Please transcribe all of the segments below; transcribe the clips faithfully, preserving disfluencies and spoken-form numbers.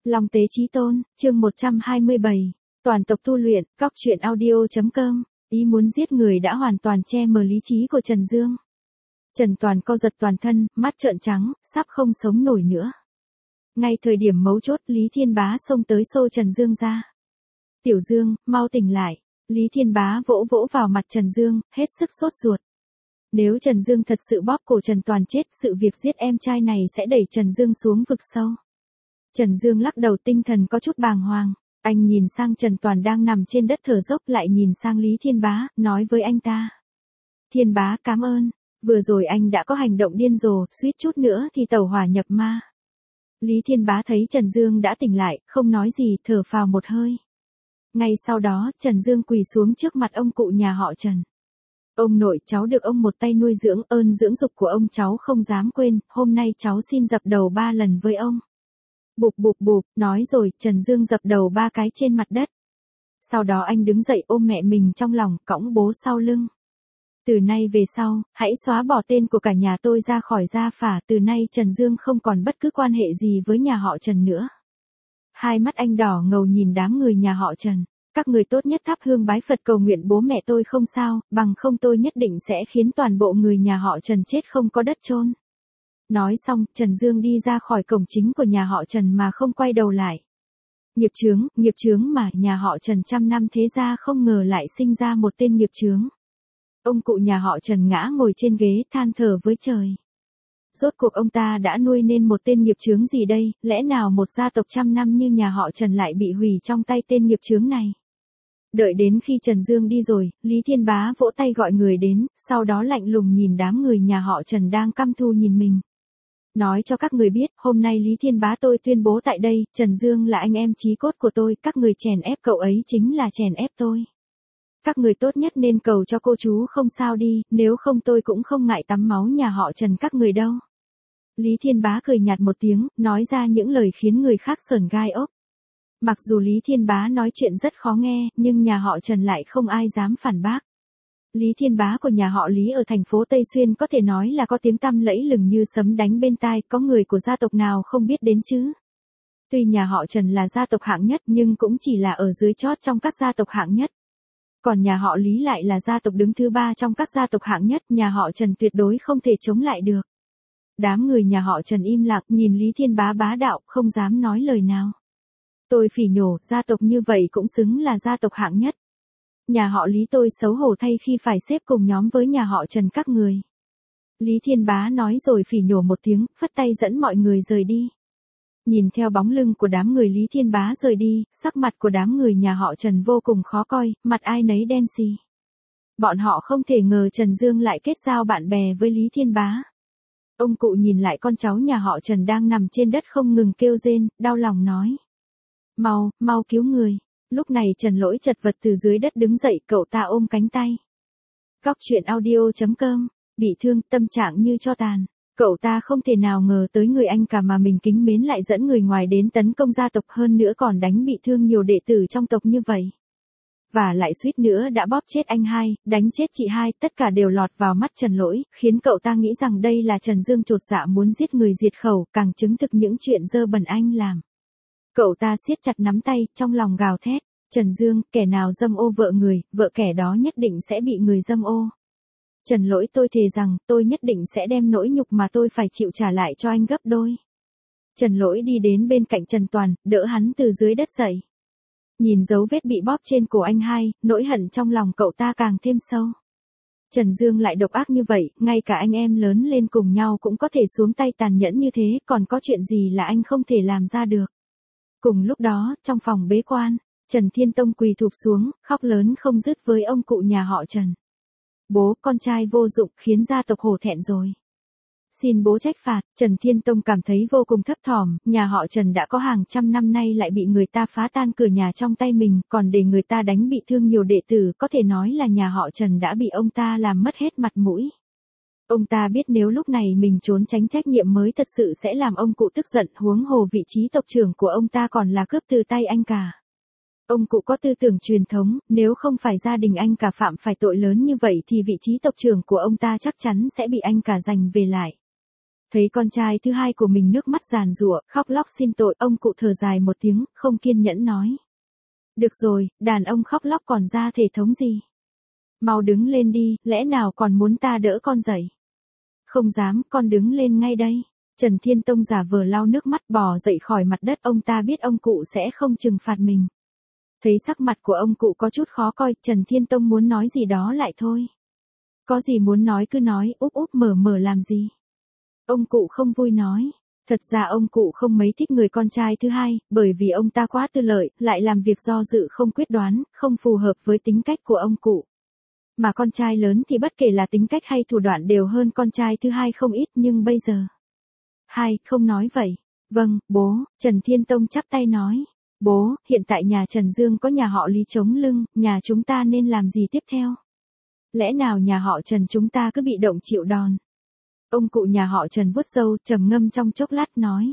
Long Tế Chí Tôn, chương một trăm hai mươi bảy, toàn tộc tu luyện, góc truyện audio.com, ý muốn giết người đã hoàn toàn che mờ lý trí của Trần Dương. Trần Toàn co giật toàn thân, mắt trợn trắng, sắp không sống nổi nữa. Ngay thời điểm mấu chốt, Lý Thiên Bá xông tới xô Trần Dương ra. Tiểu Dương, mau tỉnh lại. Lý Thiên Bá vỗ vỗ vào mặt Trần Dương, hết sức sốt ruột. Nếu Trần Dương thật sự bóp cổ Trần Toàn chết, sự việc giết em trai này sẽ đẩy Trần Dương xuống vực sâu. Trần Dương lắc đầu, tinh thần có chút bàng hoàng. Anh nhìn sang Trần Toàn đang nằm trên đất thở dốc, lại nhìn sang Lý Thiên Bá, nói với anh ta. Thiên Bá cảm ơn, vừa rồi anh đã có hành động điên rồ, suýt chút nữa thì tẩu hỏa nhập ma. Lý Thiên Bá thấy Trần Dương đã tỉnh lại, không nói gì, thở phào một hơi. Ngay sau đó, Trần Dương quỳ xuống trước mặt ông cụ nhà họ Trần. Ông nội, cháu được ông một tay nuôi dưỡng, ơn dưỡng dục của ông cháu không dám quên, hôm nay cháu xin dập đầu ba lần với ông. Bụp bụp bụp, nói rồi, Trần Dương dập đầu ba cái trên mặt đất. Sau đó anh đứng dậy ôm mẹ mình trong lòng, cõng bố sau lưng. Từ nay về sau, hãy xóa bỏ tên của cả nhà tôi ra khỏi gia phả, từ nay Trần Dương không còn bất cứ quan hệ gì với nhà họ Trần nữa. Hai mắt anh đỏ ngầu nhìn đám người nhà họ Trần. Các người tốt nhất thắp hương bái Phật cầu nguyện bố mẹ tôi không sao, bằng không tôi nhất định sẽ khiến toàn bộ người nhà họ Trần chết không có đất chôn. Nói xong, Trần Dương đi ra khỏi cổng chính của nhà họ Trần mà không quay đầu lại. Nghiệp chướng, nghiệp chướng mà, nhà họ Trần trăm năm thế gia không ngờ lại sinh ra một tên nghiệp chướng. Ông cụ nhà họ Trần ngã ngồi trên ghế than thở với trời. Rốt cuộc ông ta đã nuôi nên một tên nghiệp chướng gì đây, lẽ nào một gia tộc trăm năm như nhà họ Trần lại bị hủy trong tay tên nghiệp chướng này. Đợi đến khi Trần Dương đi rồi, Lý Thiên Bá vỗ tay gọi người đến, sau đó lạnh lùng nhìn đám người nhà họ Trần đang căm thù nhìn mình. Nói cho các người biết, hôm nay Lý Thiên Bá tôi tuyên bố tại đây, Trần Dương là anh em chí cốt của tôi, các người chèn ép cậu ấy chính là chèn ép tôi. Các người tốt nhất nên cầu cho cô chú không sao đi, nếu không tôi cũng không ngại tắm máu nhà họ Trần các người đâu. Lý Thiên Bá cười nhạt một tiếng, nói ra những lời khiến người khác sởn gai ốc. Mặc dù Lý Thiên Bá nói chuyện rất khó nghe, nhưng nhà họ Trần lại không ai dám phản bác. Lý Thiên Bá của nhà họ Lý ở thành phố Tây Xuyên có thể nói là có tiếng tăm lẫy lừng như sấm đánh bên tai, có người của gia tộc nào không biết đến chứ. Tuy nhà họ Trần là gia tộc hạng nhất nhưng cũng chỉ là ở dưới chót trong các gia tộc hạng nhất. Còn nhà họ Lý lại là gia tộc đứng thứ ba trong các gia tộc hạng nhất, nhà họ Trần tuyệt đối không thể chống lại được. Đám người nhà họ Trần im lặng nhìn Lý Thiên Bá bá đạo, không dám nói lời nào. Tôi phỉ nhổ, gia tộc như vậy cũng xứng là gia tộc hạng nhất. Nhà họ Lý tôi xấu hổ thay khi phải xếp cùng nhóm với nhà họ Trần các người. Lý Thiên Bá nói rồi phỉ nhổ một tiếng, phất tay dẫn mọi người rời đi. Nhìn theo bóng lưng của đám người Lý Thiên Bá rời đi, sắc mặt của đám người nhà họ Trần vô cùng khó coi, mặt ai nấy đen xì. Bọn họ không thể ngờ Trần Dương lại kết giao bạn bè với Lý Thiên Bá. Ông cụ nhìn lại con cháu nhà họ Trần đang nằm trên đất không ngừng kêu rên, đau lòng nói. Mau, mau cứu người. Lúc này Trần Lỗi chật vật từ dưới đất đứng dậy, cậu ta ôm cánh tay. Góc truyện audio.com, bị thương, tâm trạng như tro tàn. Cậu ta không thể nào ngờ tới người anh cả mà mình kính mến lại dẫn người ngoài đến tấn công gia tộc, hơn nữa còn đánh bị thương nhiều đệ tử trong tộc như vậy. Và lại suýt nữa đã bóp chết anh hai, đánh chết chị hai, tất cả đều lọt vào mắt Trần Lỗi, khiến cậu ta nghĩ rằng đây là Trần Dương chột dạ muốn giết người diệt khẩu, càng chứng thực những chuyện dơ bẩn anh làm. Cậu ta siết chặt nắm tay, trong lòng gào thét, Trần Dương, kẻ nào dâm ô vợ người, vợ kẻ đó nhất định sẽ bị người dâm ô. Trần Lỗi, tôi thề rằng, tôi nhất định sẽ đem nỗi nhục mà tôi phải chịu trả lại cho anh gấp đôi. Trần Lỗi đi đến bên cạnh Trần Toàn, đỡ hắn từ dưới đất dậy. Nhìn dấu vết bị bóp trên cổ anh hai, nỗi hận trong lòng cậu ta càng thêm sâu. Trần Dương lại độc ác như vậy, ngay cả anh em lớn lên cùng nhau cũng có thể xuống tay tàn nhẫn như thế, còn có chuyện gì là anh không thể làm ra được. Cùng lúc đó, trong phòng bế quan, Trần Thiên Tông quỳ thụp xuống, khóc lớn không dứt với ông cụ nhà họ Trần. Bố, con trai vô dụng, khiến gia tộc hổ thẹn rồi. Xin bố trách phạt. Trần Thiên Tông cảm thấy vô cùng thấp thỏm, nhà họ Trần đã có hàng trăm năm nay lại bị người ta phá tan cửa nhà trong tay mình, còn để người ta đánh bị thương nhiều đệ tử, có thể nói là nhà họ Trần đã bị ông ta làm mất hết mặt mũi. Ông ta biết nếu lúc này mình trốn tránh trách nhiệm mới thật sự sẽ làm ông cụ tức giận, huống hồ vị trí tộc trưởng của ông ta còn là cướp từ tay anh cả. Ông cụ có tư tưởng truyền thống, nếu không phải gia đình anh cả phạm phải tội lớn như vậy thì vị trí tộc trưởng của ông ta chắc chắn sẽ bị anh cả giành về lại. Thấy con trai thứ hai của mình nước mắt giàn giụa, khóc lóc xin tội, ông cụ thở dài một tiếng, không kiên nhẫn nói. Được rồi, đàn ông khóc lóc còn ra thể thống gì? Mau đứng lên đi, lẽ nào còn muốn ta đỡ con dậy? Không dám, con đứng lên ngay đây. Trần Thiên Tông giả vờ lau nước mắt bò dậy khỏi mặt đất, ông ta biết ông cụ sẽ không trừng phạt mình. Thấy sắc mặt của ông cụ có chút khó coi, Trần Thiên Tông muốn nói gì đó lại thôi. Có gì muốn nói cứ nói, úp úp mở mở làm gì? Ông cụ không vui nói. Thật ra ông cụ không mấy thích người con trai thứ hai, bởi vì ông ta quá tư lợi, lại làm việc do dự không quyết đoán, không phù hợp với tính cách của ông cụ. Mà con trai lớn thì bất kể là tính cách hay thủ đoạn đều hơn con trai thứ hai không ít, nhưng bây giờ. Hai, không nói vậy. Vâng, bố, Trần Thiên Tông chắp tay nói. Bố, hiện tại nhà Trần Dương có nhà họ Lý chống lưng, nhà chúng ta nên làm gì tiếp theo? Lẽ nào nhà họ Trần chúng ta cứ bị động chịu đòn? Ông cụ nhà họ Trần vuốt râu, trầm ngâm trong chốc lát nói.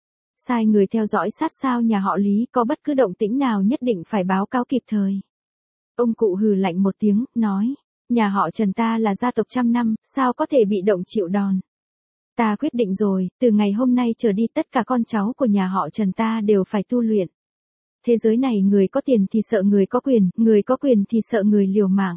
Sai người theo dõi sát sao nhà họ Lý, có bất cứ động tĩnh nào nhất định phải báo cáo kịp thời. Ông cụ hừ lạnh một tiếng, nói. Nhà họ Trần ta là gia tộc trăm năm, sao có thể bị động chịu đòn? Ta quyết định rồi, từ ngày hôm nay trở đi tất cả con cháu của nhà họ Trần ta đều phải tu luyện. Thế giới này người có tiền thì sợ người có quyền, người có quyền thì sợ người liều mạng.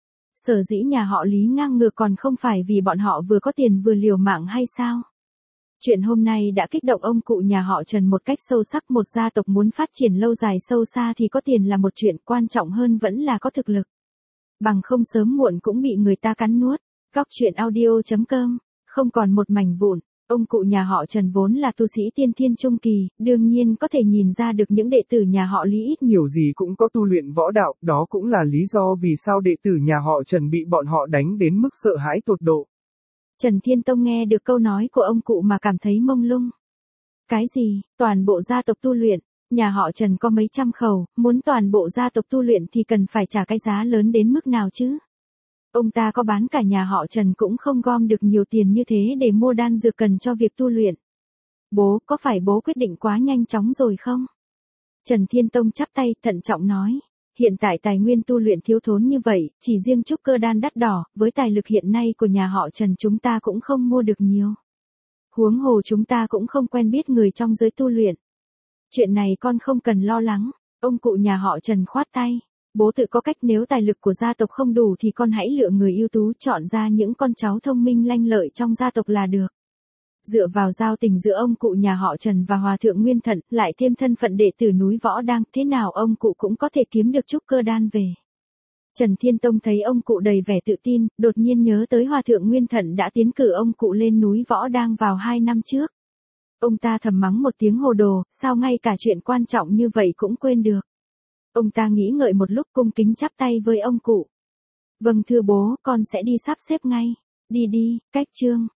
Sở dĩ nhà họ Lý ngang ngược còn không phải vì bọn họ vừa có tiền vừa liều mạng hay sao? Chuyện hôm nay đã kích động ông cụ nhà họ Trần một cách sâu sắc. Một gia tộc muốn phát triển lâu dài sâu xa thì có tiền là một chuyện, quan trọng hơn vẫn là có thực lực. Bằng không sớm muộn cũng bị người ta cắn nuốt. Góc truyện audio chấm com, không còn một mảnh vụn. Ông cụ nhà họ Trần vốn là tu sĩ tiên thiên trung kỳ, đương nhiên có thể nhìn ra được những đệ tử nhà họ Lý ít nhiều gì cũng có tu luyện võ đạo, đó cũng là lý do vì sao đệ tử nhà họ Trần bị bọn họ đánh đến mức sợ hãi tột độ. Trần Thiên Tông nghe được câu nói của ông cụ mà cảm thấy mông lung. Cái gì, toàn bộ gia tộc tu luyện, nhà họ Trần có mấy trăm khẩu, muốn toàn bộ gia tộc tu luyện thì cần phải trả cái giá lớn đến mức nào chứ? Ông ta có bán cả nhà họ Trần cũng không gom được nhiều tiền như thế để mua đan dược cần cho việc tu luyện. Bố, có phải bố quyết định quá nhanh chóng rồi không? Trần Thiên Tông chắp tay, thận trọng nói. Hiện tại tài nguyên tu luyện thiếu thốn như vậy, chỉ riêng trúc cơ đan đắt đỏ, với tài lực hiện nay của nhà họ Trần chúng ta cũng không mua được nhiều. Huống hồ chúng ta cũng không quen biết người trong giới tu luyện. Chuyện này con không cần lo lắng, ông cụ nhà họ Trần khoát tay. Bố tự có cách, nếu tài lực của gia tộc không đủ thì con hãy lựa người ưu tú, chọn ra những con cháu thông minh lanh lợi trong gia tộc là được. Dựa vào giao tình giữa ông cụ nhà họ Trần và Hòa thượng Nguyên Thận, lại thêm thân phận đệ tử núi Võ Đang, thế nào ông cụ cũng có thể kiếm được trúc cơ đan về. Trần Thiên Tông thấy ông cụ đầy vẻ tự tin, đột nhiên nhớ tới Hòa thượng Nguyên Thận đã tiến cử ông cụ lên núi Võ Đang vào hai năm trước. Ông ta thầm mắng một tiếng hồ đồ, sao ngay cả chuyện quan trọng như vậy cũng quên được. Ông ta nghĩ ngợi một lúc, cung kính chắp tay với ông cụ. Vâng thưa bố, con sẽ đi sắp xếp ngay. Đi đi, cách chương.